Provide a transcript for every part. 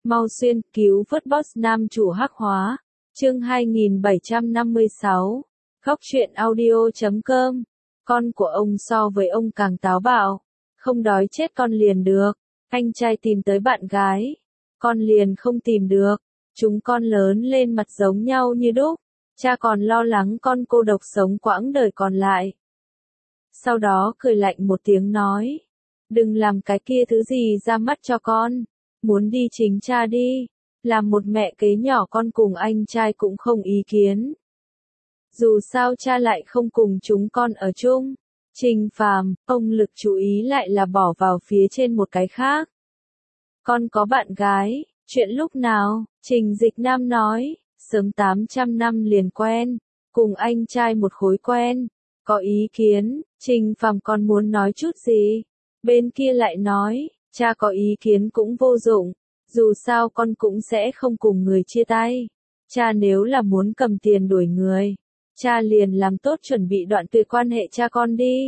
Mau xuyên cứu vớt boss nam chủ hắc hóa. Chương 2756. Khóc chuyện audio.com. Con của ông so với ông càng táo bạo. Không đói chết con liền được. Anh trai tìm tới bạn gái. Con liền không tìm được. Chúng con lớn lên mặt giống nhau như đúc. Cha còn lo lắng con cô độc sống quãng đời còn lại. Sau đó cười lạnh một tiếng nói. Đừng làm cái kia thứ gì ra mắt cho con. Muốn đi chính cha đi. Làm một mẹ kế nhỏ con cùng anh trai cũng không ý kiến. Dù sao cha lại không cùng chúng con ở chung. Trình Phàm, ông lực chú ý lại là bỏ vào phía trên một cái khác. Con có bạn gái, chuyện lúc nào? Trình Dịch Nam nói, sớm 800 năm liền quen, cùng anh trai một khối quen. Có ý kiến, Trình Phàm con muốn nói chút gì? Bên kia lại nói, cha có ý kiến cũng vô dụng, dù sao con cũng sẽ không cùng người chia tay. Cha nếu là muốn cầm tiền đuổi người, cha liền làm tốt chuẩn bị đoạn tuyệt quan hệ cha con đi.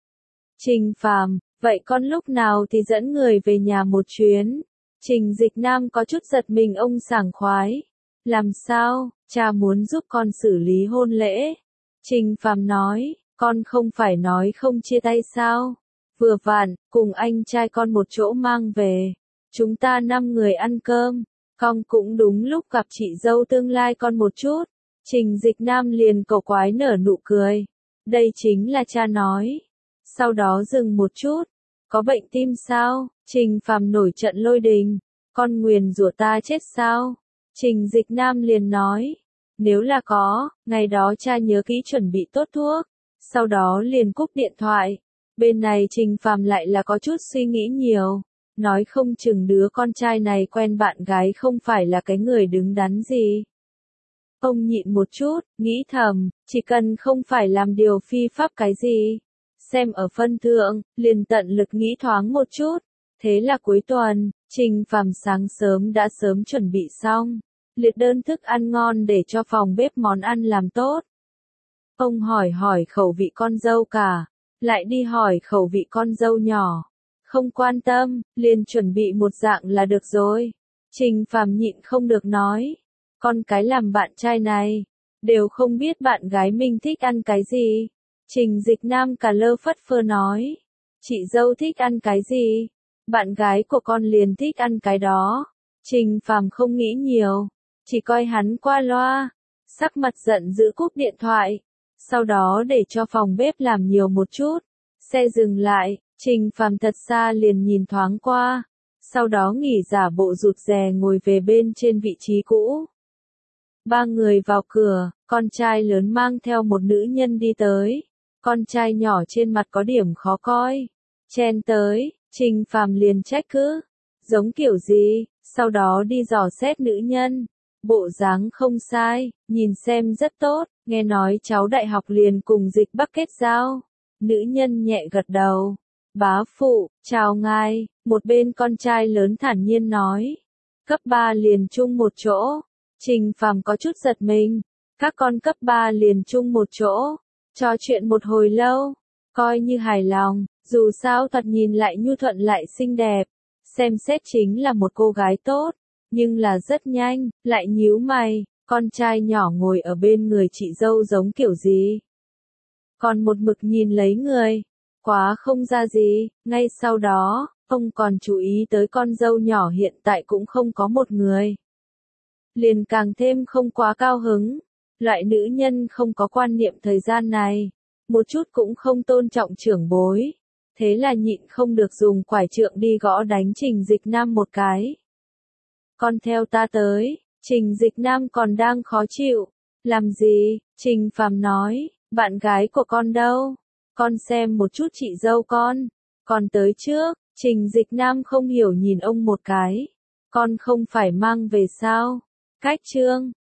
Trình Phàm, vậy con lúc nào thì dẫn người về nhà một chuyến? Trình Dịch Nam có chút giật mình ông sảng khoái. Làm sao, cha muốn giúp con xử lý hôn lễ? Trình Phàm nói, con không phải nói không chia tay sao? Vừa vặn, cùng anh trai con một chỗ mang về. Chúng ta 5 người ăn cơm. Con cũng đúng lúc gặp chị dâu tương lai con một chút. Trình Dịch Nam liền cổ quái nở nụ cười. Đây chính là cha nói. Sau đó dừng một chút. Có bệnh tim sao? Trình Phàm nổi trận lôi đình. Con nguyền rủa ta chết sao? Trình Dịch Nam liền nói. Nếu là có, ngày đó cha nhớ kỹ chuẩn bị tốt thuốc. Sau đó liền cúp điện thoại. Bên này Trình Phàm lại là có chút suy nghĩ nhiều. Nói không chừng đứa con trai này quen bạn gái không phải là cái người đứng đắn gì. Ông nhịn một chút, nghĩ thầm, chỉ cần không phải làm điều phi pháp cái gì. Xem ở phân thượng, liền tận lực nghĩ thoáng một chút. Thế là cuối tuần, Trình Phàm sáng sớm đã sớm chuẩn bị xong. Liệt đơn thức ăn ngon để cho phòng bếp món ăn làm tốt. Ông hỏi khẩu vị con dâu cả. Lại đi hỏi khẩu vị con dâu nhỏ. Không quan tâm, liền chuẩn bị một dạng là được rồi. Trình Phàm nhịn không được nói. Con cái làm bạn trai này, đều không biết bạn gái mình thích ăn cái gì. Trình Dịch Nam cả lơ phất phơ nói. Chị dâu thích ăn cái gì? Bạn gái của con liền thích ăn cái đó. Trình Phàm không nghĩ nhiều, chỉ coi hắn qua loa. Sắc mặt giận dữ cúp điện thoại. Sau đó để cho phòng bếp làm nhiều một chút. Xe dừng lại, Trình Phàm thật xa liền nhìn thoáng qua. Sau đó nghỉ giả bộ rụt rè ngồi về bên trên vị trí cũ. 3 người vào cửa, con trai lớn mang theo một nữ nhân đi tới. Con trai nhỏ trên mặt có điểm khó coi. Chen tới, Trình Phàm liền trách cứ. Giống kiểu gì, sau đó đi dò xét nữ nhân. Bộ dáng không sai, nhìn xem rất tốt, nghe nói cháu đại học liền cùng Dịch Bắc kết giao. Nữ nhân nhẹ gật đầu. Bá phụ, chào ngài, một bên con trai lớn thản nhiên nói. Cấp 3 liền chung một chỗ. Trình Phàm có chút giật mình. Các con cấp 3 liền chung một chỗ. Trò chuyện một hồi lâu. Coi như hài lòng, dù sao thật nhìn lại nhu thuận lại xinh đẹp. Xem xét chính là một cô gái tốt. Nhưng là rất nhanh, lại nhíu mày. Con trai nhỏ ngồi ở bên người chị dâu giống kiểu gì. Còn một mực nhìn lấy người. Quá không ra gì, ngay sau đó, ông còn chú ý tới con dâu nhỏ hiện tại cũng không có một người. Liền càng thêm không quá cao hứng. Loại nữ nhân không có quan niệm thời gian này. Một chút cũng không tôn trọng trưởng bối. Thế là nhịn không được dùng quải trượng đi gõ đánh Trình Dịch Nam một cái. Con theo ta tới. Trình Dịch Nam còn đang khó chịu. Làm gì? Trình Phàm nói, bạn gái của con đâu? Con xem một chút chị dâu con. Con tới trước. Trình Dịch Nam không hiểu nhìn ông một cái. Con không phải mang về sao? Cách chương